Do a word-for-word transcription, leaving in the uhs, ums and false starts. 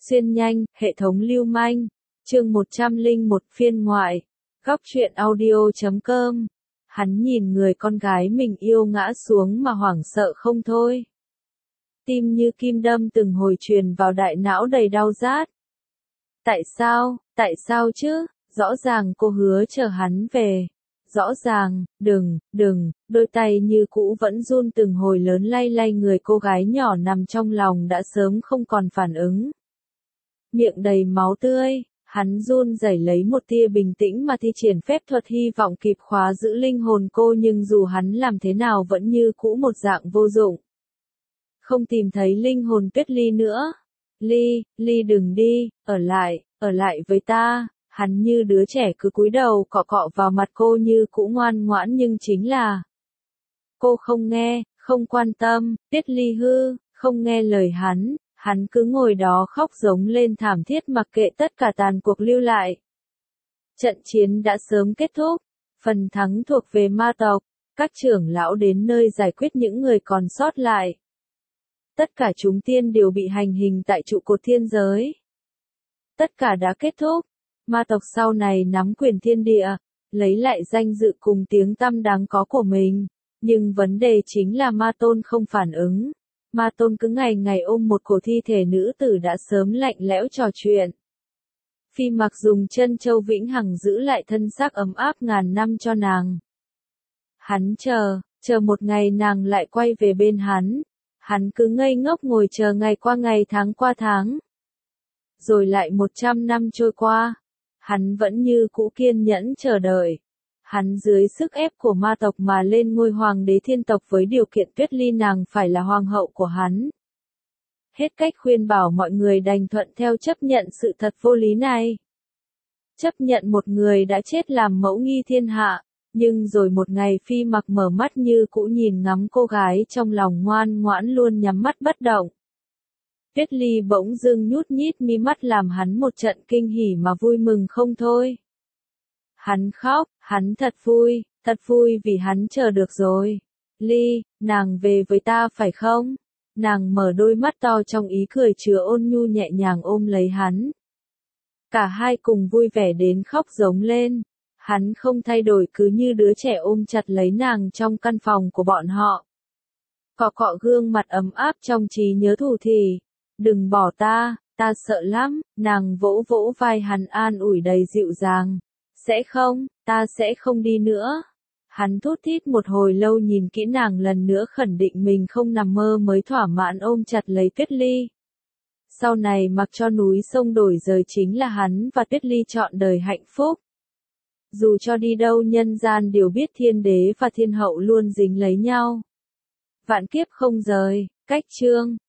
Xuyên nhanh, hệ thống lưu manh. Chương một trăm lẻ một phiên ngoại. Góc truyện audio chấm com. Hắn nhìn người con gái mình yêu ngã xuống mà hoảng sợ không thôi. Tim như kim đâm từng hồi truyền vào đại não đầy đau rát. Tại sao, tại sao chứ, rõ ràng cô hứa chờ hắn về. Rõ ràng, đừng, đừng, đôi tay như cũ vẫn run từng hồi lớn lay lay người cô gái nhỏ nằm trong lòng đã sớm không còn phản ứng. Miệng đầy máu tươi, hắn run rẩy lấy một tia bình tĩnh mà thi triển phép thuật hy vọng kịp khóa giữ linh hồn cô, nhưng dù hắn làm thế nào vẫn như cũ một dạng vô dụng. Không tìm thấy linh hồn Tuyết Ly nữa. Ly, Ly đừng đi, ở lại, ở lại với ta. Hắn như đứa trẻ cứ cúi đầu cọ cọ vào mặt cô như cũ ngoan ngoãn, nhưng chính là cô không nghe, không quan tâm. Tuyết Ly hư, không nghe lời hắn, hắn cứ ngồi đó khóc giống lên thảm thiết mặc kệ tất cả tàn cuộc lưu lại. Trận chiến đã sớm kết thúc, phần thắng thuộc về ma tộc, các trưởng lão đến nơi giải quyết những người còn sót lại. Tất cả chúng tiên đều bị hành hình tại trụ cột thiên giới. Tất cả đã kết thúc. Ma tộc sau này nắm quyền thiên địa, lấy lại danh dự cùng tiếng tăm đáng có của mình. Nhưng vấn đề chính là Ma Tôn không phản ứng. Ma Tôn cứ ngày ngày ôm một cổ thi thể nữ tử đã sớm lạnh lẽo trò chuyện. Phi Mặc dùng chân châu vĩnh hằng giữ lại thân xác ấm áp ngàn năm cho nàng. Hắn chờ, chờ một ngày nàng lại quay về bên hắn. Hắn cứ ngây ngốc ngồi chờ ngày qua ngày, tháng qua tháng. Rồi lại một trăm năm trôi qua. Hắn vẫn như cũ kiên nhẫn chờ đợi. Hắn dưới sức ép của ma tộc mà lên ngôi hoàng đế thiên tộc với điều kiện Tuyết Ly nàng phải là hoàng hậu của hắn. Hết cách khuyên bảo mọi người đành thuận theo, chấp nhận sự thật vô lý này. Chấp nhận một người đã chết làm mẫu nghi thiên hạ. Nhưng rồi một ngày Phi Mặc mở mắt như cũ nhìn ngắm cô gái trong lòng ngoan ngoãn luôn nhắm mắt bất động. Tuyết Ly bỗng dưng nhút nhít mi mắt làm hắn một trận kinh hỉ mà vui mừng không thôi. Hắn khóc, hắn thật vui, thật vui vì hắn chờ được rồi. Ly, nàng về với ta phải không? Nàng mở đôi mắt to trong ý cười chứa ôn nhu nhẹ nhàng ôm lấy hắn. Cả hai cùng vui vẻ đến khóc giống lên. Hắn không thay đổi, cứ như đứa trẻ ôm chặt lấy nàng trong căn phòng của bọn họ. Cọ cọ gương mặt ấm áp trong trí nhớ thủ thỉ. Đừng bỏ ta, ta sợ lắm. Nàng vỗ vỗ vai hắn an ủi đầy dịu dàng. Sẽ không, ta sẽ không đi nữa. Hắn thút thít một hồi lâu nhìn kỹ nàng lần nữa khẳng định mình không nằm mơ mới thỏa mãn ôm chặt lấy Tuyết Ly. Sau này mặc cho núi sông đổi rời chính là hắn và Tuyết Ly trọn đời hạnh phúc. Dù cho đi đâu nhân gian đều biết thiên đế và thiên hậu luôn dính lấy nhau. Vạn kiếp không rời, cách chương.